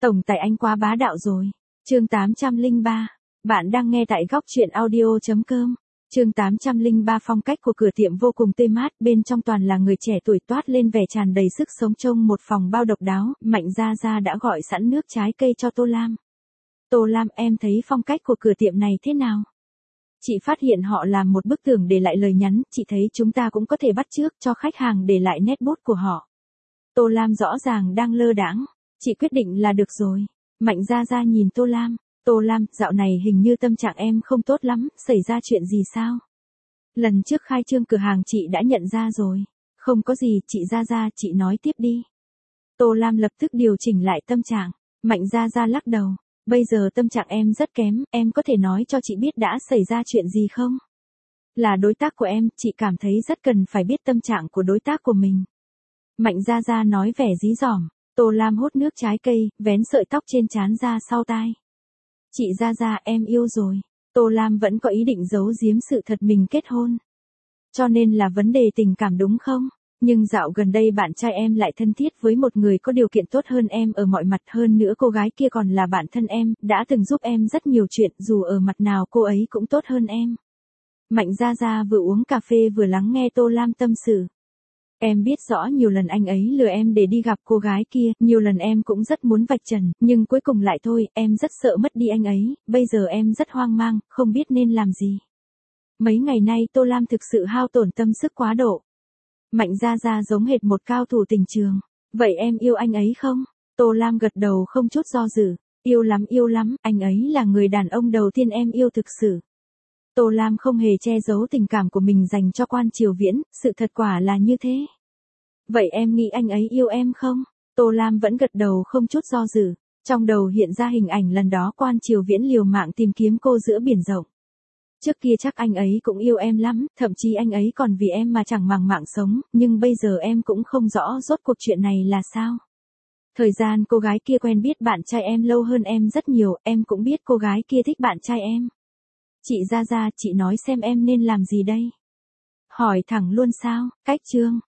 Tổng tài anh quá bá đạo rồi. Chương 803. Bạn đang nghe tại góc truyện audio.com. Chương 803. Phong cách của cửa tiệm vô cùng tươi mát, bên trong toàn là người trẻ tuổi toát lên vẻ tràn đầy sức sống. Trông một phòng bao độc đáo, Mạnh Gia Gia đã gọi sẵn nước trái cây cho Tô Lam. Tô Lam, em thấy phong cách của cửa tiệm này thế nào? Chị phát hiện họ làm một bức tường để lại lời nhắn, chị thấy chúng ta cũng có thể bắt chước cho khách hàng để lại nét bút của họ. Tô Lam rõ ràng đang lơ đãng. Chị quyết định là được rồi. Mạnh Gia Gia nhìn Tô Lam. Tô Lam, dạo này hình như tâm trạng em không tốt lắm, xảy ra chuyện gì sao? Lần trước khai trương cửa hàng chị đã nhận ra rồi. Không có gì, chị Gia Gia, chị nói tiếp đi. Tô Lam lập tức điều chỉnh lại tâm trạng. Mạnh Gia Gia lắc đầu. Bây giờ tâm trạng em rất kém, em có thể nói cho chị biết đã xảy ra chuyện gì không? Là đối tác của em, chị cảm thấy rất cần phải biết tâm trạng của đối tác của mình. Mạnh Gia Gia nói vẻ dí dỏm. Tô Lam hút nước trái cây, vén sợi tóc trên trán ra sau tai. Chị Gia Gia, em yêu rồi. Tô Lam vẫn có ý định giấu giếm sự thật mình kết hôn. Cho nên là vấn đề tình cảm đúng không? Nhưng dạo gần đây bạn trai em lại thân thiết với một người có điều kiện tốt hơn em ở mọi mặt, hơn nữa cô gái kia còn là bạn thân em, đã từng giúp em rất nhiều chuyện, dù ở mặt nào cô ấy cũng tốt hơn em. Mạnh Gia Gia vừa uống cà phê vừa lắng nghe Tô Lam tâm sự. Em biết rõ nhiều lần anh ấy lừa em để đi gặp cô gái kia, nhiều lần em cũng rất muốn vạch trần, nhưng cuối cùng lại thôi, em rất sợ mất đi anh ấy, bây giờ em rất hoang mang, không biết nên làm gì. Mấy ngày nay Tô Lam thực sự hao tổn tâm sức quá độ. Mạnh Gia Gia giống hệt một cao thủ tình trường. Vậy em yêu anh ấy không? Tô Lam gật đầu không chút do dự. Yêu lắm, anh ấy là người đàn ông đầu tiên em yêu thực sự. Tô Lam không hề che giấu tình cảm của mình dành cho Quan Triều Viễn, sự thật quả là như thế. Vậy em nghĩ anh ấy yêu em không? Tô Lam vẫn gật đầu không chút do dự. Trong đầu hiện ra hình ảnh lần đó Quan Triều Viễn liều mạng tìm kiếm cô giữa biển rộng. Trước kia chắc anh ấy cũng yêu em lắm, thậm chí anh ấy còn vì em mà chẳng màng mạng sống, nhưng bây giờ em cũng không rõ rốt cuộc chuyện này là sao. Thời gian cô gái kia quen biết bạn trai em lâu hơn em rất nhiều, em cũng biết cô gái kia thích bạn trai em. Chị Gia Gia, chị nói xem em nên làm gì đây? Hỏi thẳng luôn sao? Cách chương.